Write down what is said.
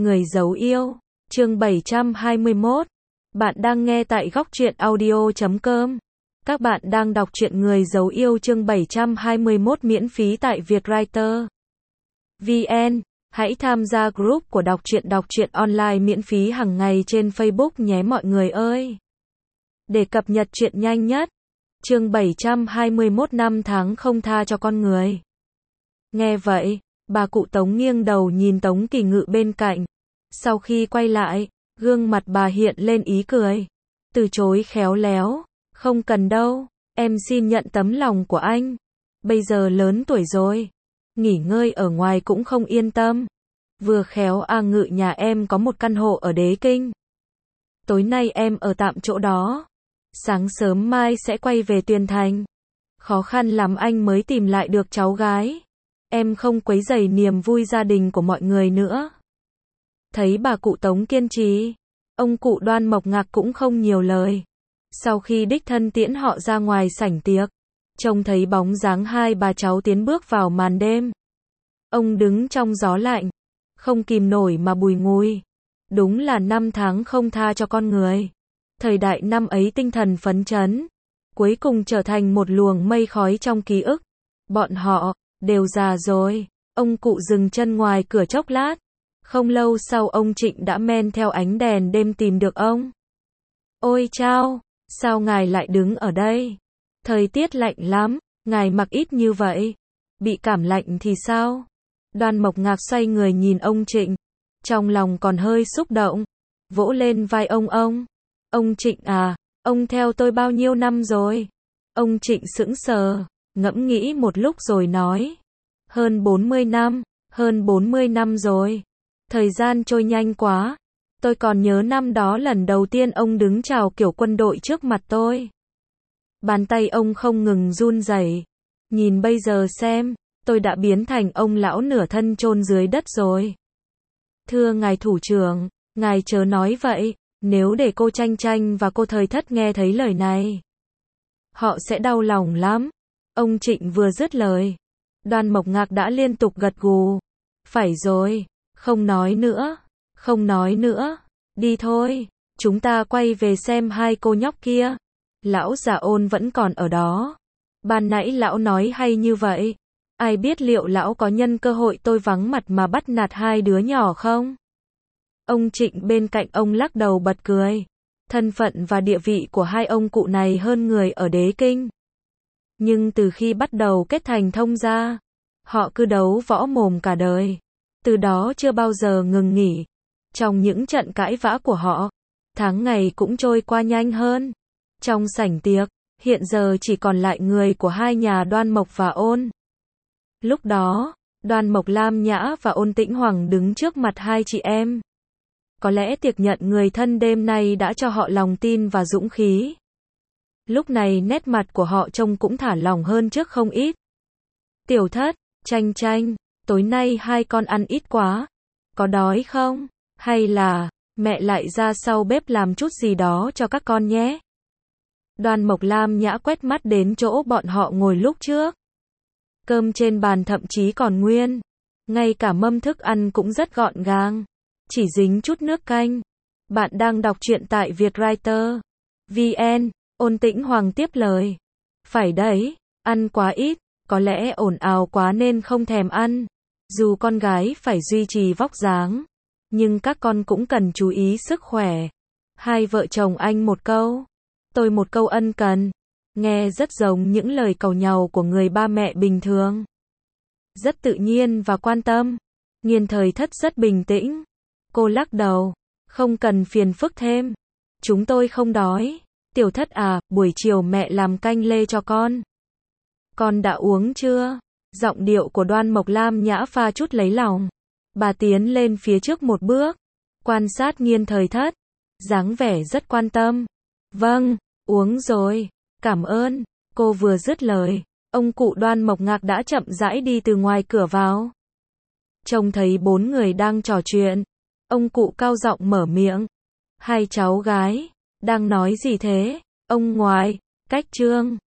Người giấu yêu, chương 721. Bạn đang nghe tại goctruyện audio.com. Các bạn đang đọc truyện Người giấu yêu chương 721 miễn phí tại Vietwriter VN. Hãy tham gia group của đọc truyện online miễn phí hàng ngày trên Facebook nhé mọi người ơi. Để cập nhật truyện nhanh nhất. Chương 721 năm tháng không tha cho con người. Nghe vậy, bà cụ Tống nghiêng đầu nhìn Tống Kỳ Ngự bên cạnh. Sau khi quay lại, gương mặt bà hiện lên ý cười. Từ chối khéo léo. Không cần đâu, em xin nhận tấm lòng của anh. Bây giờ lớn tuổi rồi. Nghỉ ngơi ở ngoài cũng không yên tâm. Vừa khéo Ngự nhà em có một căn hộ ở Đế Kinh. Tối nay em ở tạm chỗ đó. Sáng sớm mai sẽ quay về Tuyền Thành. Khó khăn lắm anh mới tìm lại được cháu gái. Em không quấy rầy niềm vui gia đình của mọi người nữa. Thấy bà cụ Tống kiên trì, ông cụ Đoan Mộc Ngạc cũng không nhiều lời. Sau khi đích thân tiễn họ ra ngoài sảnh tiệc, trông thấy bóng dáng hai bà cháu tiến bước vào màn đêm. Ông đứng trong gió lạnh, không kìm nổi mà bùi ngùi. Đúng là năm tháng không tha cho con người. Thời đại năm ấy tinh thần phấn chấn, cuối cùng trở thành một luồng mây khói trong ký ức. Bọn họ đều già rồi. Ông cụ dừng chân ngoài cửa chốc lát. Không lâu sau ông Trịnh đã men theo ánh đèn đêm tìm được ông. Ôi chao, sao ngài lại đứng ở đây? Thời tiết lạnh lắm, ngài mặc ít như vậy. Bị cảm lạnh thì sao? Đoan Mộc Ngạc xoay người nhìn ông Trịnh. Trong lòng còn hơi xúc động. Vỗ lên vai ông. Ông Trịnh à, ông theo tôi bao nhiêu năm rồi? Ông Trịnh sững sờ, ngẫm nghĩ một lúc rồi nói. Hơn 40 năm rồi. Thời gian trôi nhanh quá. Tôi còn nhớ năm đó lần đầu tiên ông đứng chào kiểu quân đội trước mặt tôi. Bàn tay ông không ngừng run rẩy. Nhìn bây giờ xem, tôi đã biến thành ông lão nửa thân chôn dưới đất rồi. Thưa ngài thủ trưởng, ngài chớ nói vậy, nếu để cô Tranh và cô Thời Thất nghe thấy lời này, họ sẽ đau lòng lắm. Ông Trịnh vừa dứt lời, Đoan Mộc Ngạc đã liên tục gật gù. Phải rồi, không nói nữa, đi thôi, chúng ta quay về xem hai cô nhóc kia. Lão già Ôn vẫn còn ở đó. Ban nãy lão nói hay như vậy, ai biết liệu lão có nhân cơ hội tôi vắng mặt mà bắt nạt hai đứa nhỏ không? Ông Trịnh bên cạnh ông lắc đầu bật cười. Thân phận và địa vị của hai ông cụ này hơn người ở Đế Kinh. Nhưng từ khi bắt đầu kết thành thông gia, họ cứ đấu võ mồm cả đời. Từ đó chưa bao giờ ngừng nghỉ. Trong những trận cãi vã của họ, tháng ngày cũng trôi qua nhanh hơn. Trong sảnh tiệc, hiện giờ chỉ còn lại người của hai nhà Đoan Mộc và Ôn. Lúc đó, Đoan Mộc Lam Nhã và Ôn Tĩnh Hoàng đứng trước mặt hai chị em. Có lẽ tiệc nhận người thân đêm nay đã cho họ lòng tin và dũng khí. Lúc này nét mặt của họ trông cũng thả lỏng hơn trước không ít. Tiểu Thất, Tranh, tối nay hai con ăn ít quá. Có đói không? Hay là mẹ lại ra sau bếp làm chút gì đó cho các con nhé? Đoan Mộc Lam Nhã quét mắt đến chỗ bọn họ ngồi lúc trước. Cơm trên bàn thậm chí còn nguyên. Ngay cả mâm thức ăn cũng rất gọn gàng. Chỉ dính chút nước canh. Bạn đang đọc truyện tại Vietwriter VN. Ôn Tĩnh Hoàng tiếp lời. Phải đấy, ăn quá ít. Có lẽ ồn ào quá nên không thèm ăn. Dù con gái phải duy trì vóc dáng, nhưng các con cũng cần chú ý sức khỏe. Hai vợ chồng anh một câu, tôi một câu ân cần. Nghe rất giống những lời cầu nhàu của người ba mẹ bình thường. Rất tự nhiên và quan tâm. Nghiên Thời Thất rất bình tĩnh. Cô lắc đầu. Không cần phiền phức thêm. Chúng tôi không đói. Tiểu Thất à, buổi chiều mẹ làm canh lê cho con. Con đã uống chưa? Giọng điệu của Đoan Mộc Lam Nhã pha chút lấy lòng. Bà tiến lên phía trước một bước, quan sát Nghiên Thời Thất, dáng vẻ rất quan tâm. Vâng, uống rồi, cảm ơn. Cô vừa dứt lời, ông cụ Đoan Mộc Ngạc đã chậm rãi đi từ ngoài cửa vào. Trông thấy bốn người đang trò chuyện, ông cụ cao giọng mở miệng. Hai cháu gái, đang nói gì thế? Ông ngoại, Cách Trương,